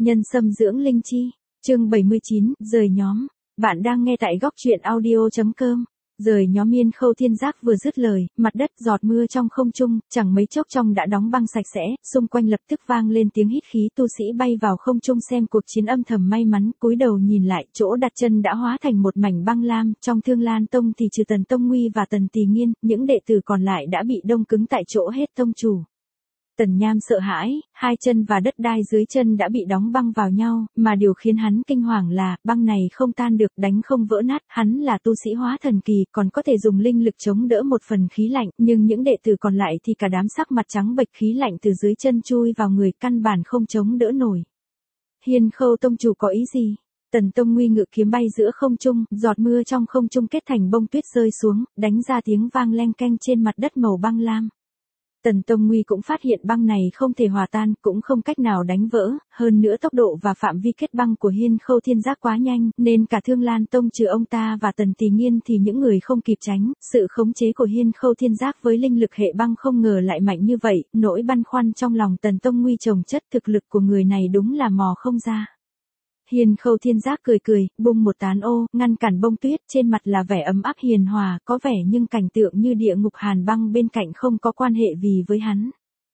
Nhân xâm dưỡng linh chi. Chương 79, rời nhóm. Bạn đang nghe tại góc truyện audio.com. Rời nhóm Yên Khâu Thiên Giác vừa dứt lời, mặt đất giọt mưa trong không trung, chẳng mấy chốc trong đã đóng băng sạch sẽ, xung quanh lập tức vang lên tiếng hít khí tu sĩ bay vào không trung xem cuộc chiến âm thầm may mắn, cúi đầu nhìn lại, chỗ đặt chân đã hóa thành một mảnh băng lam, trong Thương Lan Tông thì trừ Tần Tông Nguy và Tần Tỳ Nghiên, những đệ tử còn lại đã bị đông cứng tại chỗ hết tông chủ. Tần Nham sợ hãi, hai chân và đất đai dưới chân đã bị đóng băng vào nhau, mà điều khiến hắn kinh hoàng là, băng này không tan được, đánh không vỡ nát, hắn là tu sĩ hóa thần kỳ, còn có thể dùng linh lực chống đỡ một phần khí lạnh, nhưng những đệ tử còn lại thì cả đám sắc mặt trắng bệch, khí lạnh từ dưới chân chui vào người, căn bản không chống đỡ nổi. Hiên Khâu tông chủ có ý gì? Tần Tông Nguy ngự kiếm bay giữa không trung, giọt mưa trong không trung kết thành bông tuyết rơi xuống, đánh ra tiếng vang leng keng trên mặt đất màu băng lam. Tần Tông Nguy cũng phát hiện băng này không thể hòa tan, cũng không cách nào đánh vỡ, hơn nữa tốc độ và phạm vi kết băng của Hiên Khâu Thiên Giác quá nhanh, nên cả Thương Lan Tông trừ ông ta và Tần Tỳ Nghiên thì những người không kịp tránh, sự khống chế của Hiên Khâu Thiên Giác với linh lực hệ băng không ngờ lại mạnh như vậy, nỗi băn khoăn trong lòng Tần Tông Nguy chồng chất, thực lực của người này đúng là mò không ra. Hiên Khâu Thiên Giác cười cười, bung một tán ô, ngăn cản bông tuyết, trên mặt là vẻ ấm áp hiền hòa, có vẻ nhưng cảnh tượng như địa ngục hàn băng bên cạnh không có quan hệ gì với hắn.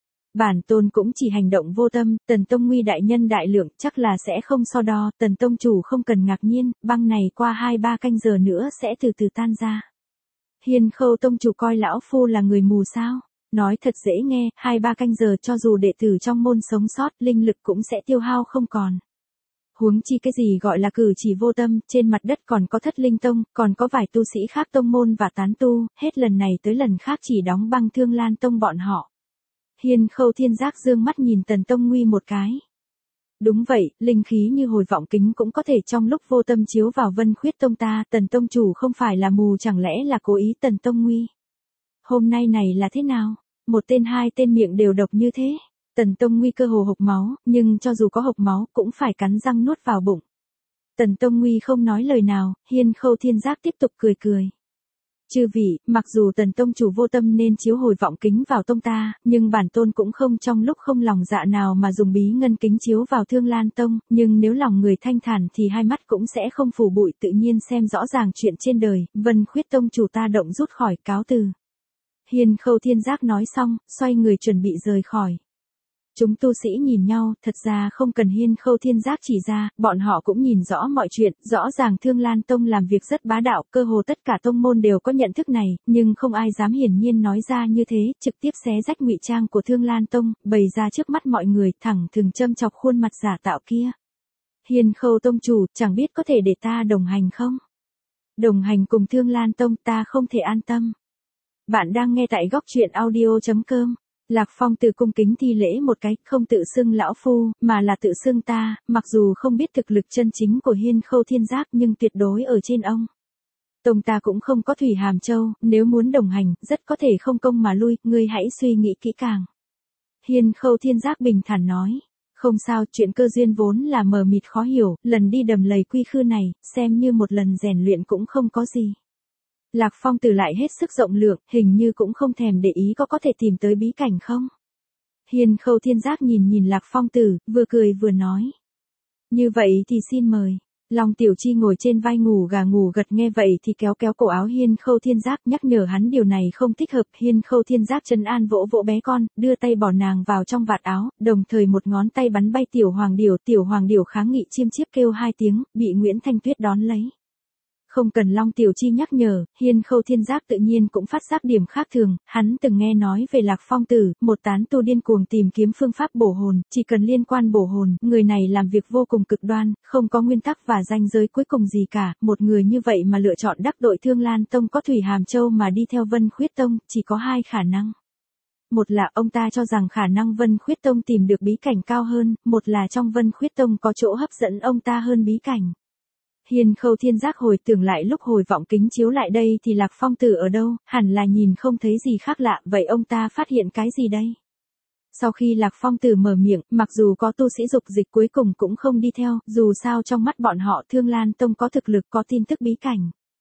Bản tôn cũng chỉ hành động vô tâm, Tần Tông Nguy đại nhân đại lượng, chắc là sẽ không so đo, Tần Tông chủ không cần ngạc nhiên, băng này qua 2-3 canh giờ nữa sẽ từ từ tan ra. Hiên Khâu tông chủ coi lão phu là người mù sao? Nói thật dễ nghe, 2-3 canh giờ cho dù đệ tử trong môn sống sót, linh lực cũng sẽ tiêu hao không còn. Huống chi cái gì gọi là cử chỉ vô tâm, trên mặt đất còn có Thất Linh Tông, còn có vài tu sĩ khác tông môn và tán tu, hết lần này tới lần khác chỉ đóng băng Thương Lan Tông bọn họ. Hiên Khâu Thiên Giác dương mắt nhìn Tần Tông Nguy một cái. Đúng vậy, linh khí như hồi vọng kính cũng có thể trong lúc vô tâm chiếu vào Vân Khuyết Tông ta, Tần Tông chủ không phải là mù, chẳng lẽ là cố ý? Tần Tông Nguy. Hôm nay này là thế nào? Một tên hai tên miệng đều độc như thế. Tần Tông Nguy cơ hồ hộc máu, nhưng cho dù có hộc máu cũng phải cắn răng nuốt vào bụng. Tần Tông Nguy không nói lời nào, Hiên Khâu Thiên Giác tiếp tục cười cười. Chư vị, mặc dù Tần Tông chủ vô tâm nên chiếu hồi vọng kính vào tông ta, nhưng bản tôn cũng không trong lúc không lòng dạ nào mà dùng bí ngân kính chiếu vào Thương Lan Tông, nhưng nếu lòng người thanh thản thì hai mắt cũng sẽ không phủ bụi, tự nhiên xem rõ ràng chuyện trên đời. Vân Khuyết Tông chủ ta động rút khỏi, cáo từ. Hiên Khâu Thiên Giác nói xong, xoay người chuẩn bị rời khỏi. Chúng tu sĩ nhìn nhau, thật ra không cần Hiên Khâu Thiên Giác chỉ ra, bọn họ cũng nhìn rõ mọi chuyện, rõ ràng Thương Lan Tông làm việc rất bá đạo, cơ hồ tất cả tông môn đều có nhận thức này, nhưng không ai dám hiển nhiên nói ra như thế, trực tiếp xé rách ngụy trang của Thương Lan Tông, bày ra trước mắt mọi người, thẳng thừng châm chọc khuôn mặt giả tạo kia. Hiên Khâu tông chủ, chẳng biết có thể để ta đồng hành không? Đồng hành cùng Thương Lan Tông, ta không thể an tâm. Bạn đang nghe tại góc truyện audio.com. Lạc Phong từ cung kính thi lễ một cái, không tự xưng lão phu, mà là tự xưng ta, mặc dù không biết thực lực chân chính của Hiên Khâu Thiên Giác nhưng tuyệt đối ở trên ông. Tông ta cũng không có Thủy Hàm Châu, nếu muốn đồng hành, rất có thể không công mà lui, ngươi hãy suy nghĩ kỹ càng. Hiên Khâu Thiên Giác bình thản nói. Không sao, chuyện cơ duyên vốn là mờ mịt khó hiểu, lần đi đầm lầy quy khư này, xem như một lần rèn luyện cũng không có gì. Lạc Phong Tử lại hết sức rộng lượng, hình như cũng không thèm để ý có thể tìm tới bí cảnh không. Hiên Khâu Thiên Giác nhìn Lạc Phong Tử, vừa cười vừa nói. Như vậy thì xin mời. Long Tiểu Chi ngồi trên vai ngủ gà ngủ gật nghe vậy thì kéo cổ áo Hiên Khâu Thiên Giác, nhắc nhở hắn điều này không thích hợp. Hiên Khâu Thiên Giác trấn an vỗ bé con, đưa tay bỏ nàng vào trong vạt áo, đồng thời một ngón tay bắn bay Tiểu Hoàng Điểu kháng nghị chiêm chiếp kêu 2 tiếng, bị Nguyễn Thanh Tuyết đón lấy. Không cần Long Tiểu Chi nhắc nhở, Hiên Khâu Thiên Giác tự nhiên cũng phát giác điểm khác thường, hắn từng nghe nói về Lạc Phong Tử, một tán tu điên cuồng tìm kiếm phương pháp bổ hồn, chỉ cần liên quan bổ hồn, người này làm việc vô cùng cực đoan, không có nguyên tắc và ranh giới cuối cùng gì cả, một người như vậy mà lựa chọn đắc đội Thương Lan Tông có Thủy Hàm Châu mà đi theo Vân Khuyết Tông, chỉ có 2 khả năng. Một là ông ta cho rằng khả năng Vân Khuyết Tông tìm được bí cảnh cao hơn, một là trong Vân Khuyết Tông có chỗ hấp dẫn ông ta hơn bí cảnh. Hiên Khâu Thiên Giác hồi tưởng lại lúc hồi vọng kính chiếu lại đây thì Lạc Phong Tử ở đâu, hẳn là nhìn không thấy gì khác lạ, vậy ông ta phát hiện cái gì đây? Sau khi Lạc Phong Tử mở miệng, mặc dù có tu sĩ dục dịch cuối cùng cũng không đi theo, dù sao trong mắt bọn họ Thương Lan Tông có thực lực có tin tức bí cảnh.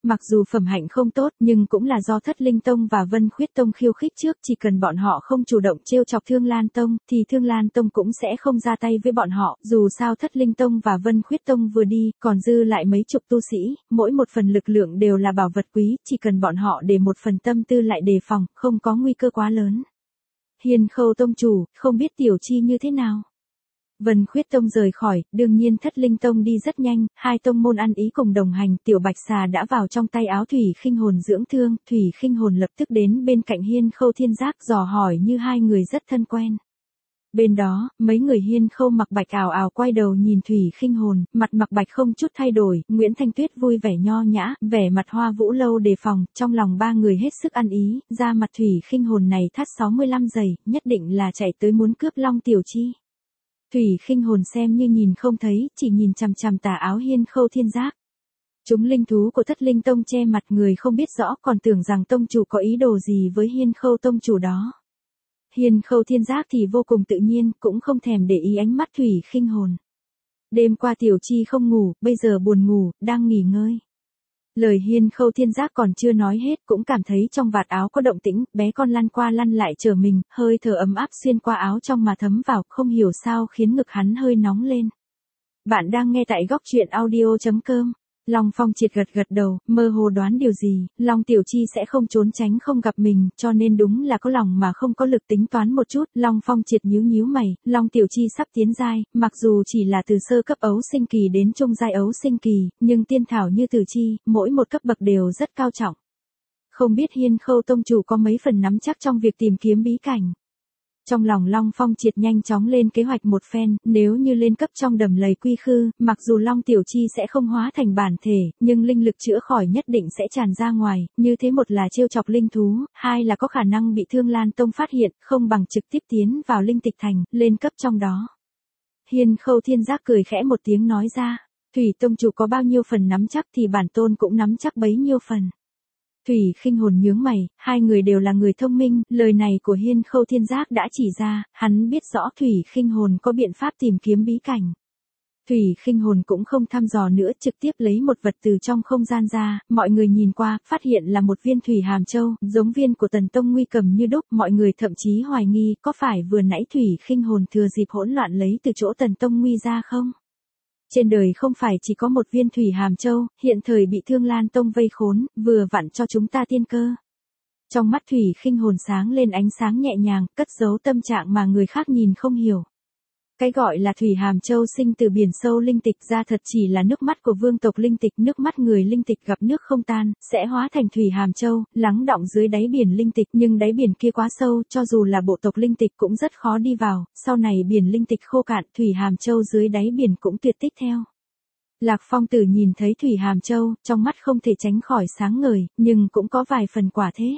Mặc dù phẩm hạnh không tốt nhưng cũng là do Thất Linh Tông và Vân Khuyết Tông khiêu khích trước, chỉ cần bọn họ không chủ động trêu chọc Thương Lan Tông, thì Thương Lan Tông cũng sẽ không ra tay với bọn họ, dù sao Thất Linh Tông và Vân Khuyết Tông vừa đi, còn dư lại mấy chục tu sĩ, mỗi một phần lực lượng đều là bảo vật quý, chỉ cần bọn họ để một phần tâm tư lại đề phòng, không có nguy cơ quá lớn. Hiên Khâu Tông chủ, không biết Tiểu Chi như thế nào? Vân Khuyết Tông rời khỏi, đương nhiên Thất Linh Tông đi rất nhanh, hai tông môn ăn ý cùng đồng hành, Tiểu Bạch Xà đã vào trong tay áo Thủy Khinh Hồn dưỡng thương, Thủy Khinh Hồn lập tức đến bên cạnh Hiên Khâu Thiên Giác dò hỏi như hai người rất thân quen. Bên đó, mấy người Hiên Khâu Mặc Bạch ào ào quay đầu nhìn Thủy Khinh Hồn, mặt Mặc Bạch không chút thay đổi, Nguyễn Thanh Tuyết vui vẻ nho nhã, vẻ mặt Hoa Vũ Lâu đề phòng, trong lòng ba người hết sức ăn ý, ra mặt Thủy Khinh Hồn này thắt 65 giày, nhất định là chạy tới muốn cướp Long Tiểu Chi. Thủy Khinh Hồn xem như nhìn không thấy, chỉ nhìn chằm chằm tà áo Hiên Khâu Thiên Giác. Chúng linh thú của Thất Linh Tông che mặt người không biết rõ, còn tưởng rằng tông chủ có ý đồ gì với Hiên Khâu tông chủ đó. Hiên Khâu Thiên Giác thì vô cùng tự nhiên, cũng không thèm để ý ánh mắt Thủy Khinh Hồn. Đêm qua Tiểu Chi không ngủ, bây giờ buồn ngủ, đang nghỉ ngơi. Lời Hiên Khâu Thiên Giác còn chưa nói hết, cũng cảm thấy trong vạt áo có động tĩnh, bé con lăn qua lăn lại trở mình, hơi thở ấm áp xuyên qua áo trong mà thấm vào, không hiểu sao khiến ngực hắn hơi nóng lên. Bạn đang nghe tại góc truyện audio.com. Long Phong Triệt gật gật đầu, mơ hồ đoán điều gì, Long Tiểu Chi sẽ không trốn tránh không gặp mình, cho nên đúng là có lòng mà không có lực tính toán một chút. Long Phong Triệt nhíu nhíu mày, Long Tiểu Chi sắp tiến giai, mặc dù chỉ là từ sơ cấp ấu sinh kỳ đến trung giai ấu sinh kỳ, nhưng tiên thảo như Tử Chi, mỗi một cấp bậc đều rất cao trọng. Không biết Hiên Khâu tông chủ có mấy phần nắm chắc trong việc tìm kiếm bí cảnh. Trong lòng Long Phong Triệt nhanh chóng lên kế hoạch một phen, nếu như lên cấp trong đầm lầy quy khư, mặc dù Long Tiểu Chi sẽ không hóa thành bản thể, nhưng linh lực chữa khỏi nhất định sẽ tràn ra ngoài, như thế một là trêu chọc linh thú, hai là có khả năng bị Thương Lan Tông phát hiện, không bằng trực tiếp tiến vào linh tịch thành, lên cấp trong đó. Hiên Khâu Thiên Giác cười khẽ một tiếng nói ra, Thủy tông chủ có bao nhiêu phần nắm chắc thì bản tôn cũng nắm chắc bấy nhiêu phần. Thủy Khinh Hồn nhướng mày, hai người đều là người thông minh, lời này của Hiên Khâu Thiên Giác đã chỉ ra, hắn biết rõ Thủy Khinh Hồn có biện pháp tìm kiếm bí cảnh. Thủy Khinh Hồn cũng không thăm dò nữa, trực tiếp lấy một vật từ trong không gian ra, mọi người nhìn qua, phát hiện là một viên Thủy Hàm Châu, giống viên của Tần Tông Nguy cầm như đúc, mọi người thậm chí hoài nghi, có phải vừa nãy Thủy Khinh Hồn thừa dịp hỗn loạn lấy từ chỗ Tần Tông Nguy ra không? Trên đời không phải chỉ có một viên Thủy Hàm Châu, hiện thời bị Thương Lan Tông vây khốn, vừa vặn cho chúng ta tiên cơ. Trong mắt Thủy Khinh Hồn sáng lên ánh sáng nhẹ nhàng, cất giấu tâm trạng mà người khác nhìn không hiểu. Cái gọi là Thủy Hàm Châu sinh từ biển sâu linh tịch ra thật chỉ là nước mắt của vương tộc linh tịch, nước mắt người linh tịch gặp nước không tan, sẽ hóa thành Thủy Hàm Châu, lắng đọng dưới đáy biển linh tịch, nhưng đáy biển kia quá sâu, cho dù là bộ tộc linh tịch cũng rất khó đi vào, sau này biển linh tịch khô cạn, Thủy Hàm Châu dưới đáy biển cũng tuyệt tích theo. Lạc Phong Tử nhìn thấy Thủy Hàm Châu, trong mắt không thể tránh khỏi sáng ngời, nhưng cũng có vài phần quả thế.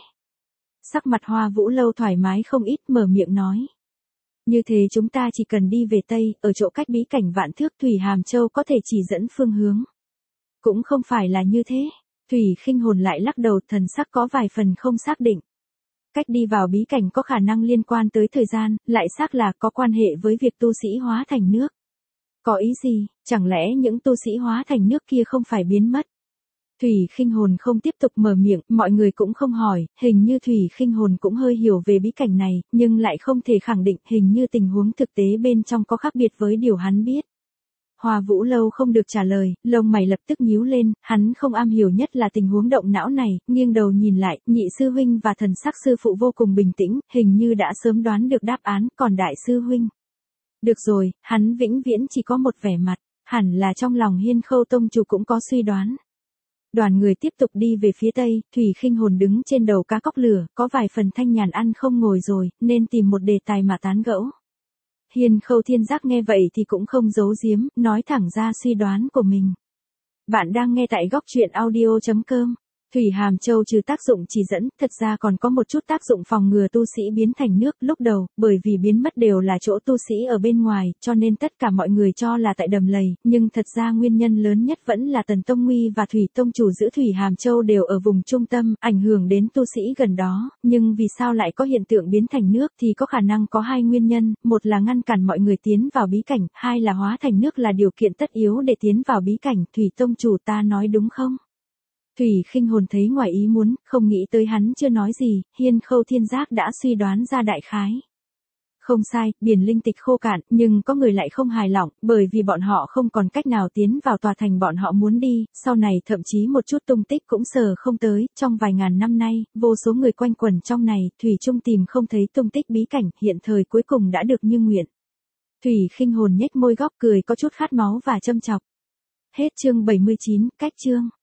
Sắc mặt Hoa Vũ Lâu thoải mái không ít, mở miệng nói. Như thế chúng ta chỉ cần đi về Tây, ở chỗ cách bí cảnh vạn thước Thủy Hàm Châu có thể chỉ dẫn phương hướng. Cũng không phải là như thế. Thủy Khinh Hồn lại lắc đầu, thần sắc có vài phần không xác định. Cách đi vào bí cảnh có khả năng liên quan tới thời gian, lại xác là có quan hệ với việc tu sĩ hóa thành nước. Có ý gì, chẳng lẽ những tu sĩ hóa thành nước kia không phải biến mất? Thủy Khinh Hồn không tiếp tục mở miệng, mọi người cũng không hỏi, hình như Thủy Khinh Hồn cũng hơi hiểu về bí cảnh này, nhưng lại không thể khẳng định, hình như tình huống thực tế bên trong có khác biệt với điều hắn biết. Hoa Vũ Lâu không được trả lời, lông mày lập tức nhíu lên, hắn không am hiểu nhất là tình huống động não này, nghiêng đầu nhìn lại, nhị sư huynh và thần sắc sư phụ vô cùng bình tĩnh, hình như đã sớm đoán được đáp án, còn đại sư huynh. Được rồi, hắn vĩnh viễn chỉ có một vẻ mặt, hẳn là trong lòng Hiên Khâu tông chủ cũng có suy đoán. Đoàn người tiếp tục đi về phía Tây, Thủy Khinh Hồn đứng trên đầu cá cóc lửa, có vài phần thanh nhàn ăn không ngồi rồi, nên tìm một đề tài mà tán gẫu. Hiên Khâu Thiên Giác nghe vậy thì cũng không giấu giếm, nói thẳng ra suy đoán của mình. Bạn đang nghe tại góc truyện audio.com. Thủy Hàm Châu trừ tác dụng chỉ dẫn, thật ra còn có một chút tác dụng phòng ngừa tu sĩ biến thành nước. Lúc đầu, bởi vì biến mất đều là chỗ tu sĩ ở bên ngoài, cho nên tất cả mọi người cho là tại đầm lầy, nhưng thật ra nguyên nhân lớn nhất vẫn là Tần Tông Nguy và Thủy Tông chủ giữ Thủy Hàm Châu đều ở vùng trung tâm, ảnh hưởng đến tu sĩ gần đó, nhưng vì sao lại có hiện tượng biến thành nước thì có khả năng có hai nguyên nhân, một là ngăn cản mọi người tiến vào bí cảnh, hai là hóa thành nước là điều kiện tất yếu để tiến vào bí cảnh. Thủy Tông chủ, ta nói đúng không? Thủy Khinh Hồn thấy ngoài ý muốn, không nghĩ tới hắn chưa nói gì, Hiên Khâu Thiên Giác đã suy đoán ra đại khái. Không sai, biển linh tịch khô cạn, nhưng có người lại không hài lòng, bởi vì bọn họ không còn cách nào tiến vào tòa thành bọn họ muốn đi, sau này thậm chí một chút tung tích cũng sờ không tới, trong vài ngàn năm nay, vô số người quanh quẩn trong này, Thủy Trung tìm không thấy tung tích bí cảnh, hiện thời cuối cùng đã được như nguyện. Thủy Khinh Hồn nhếch môi góc cười có chút khát máu và châm chọc. Hết chương 79, cách chương.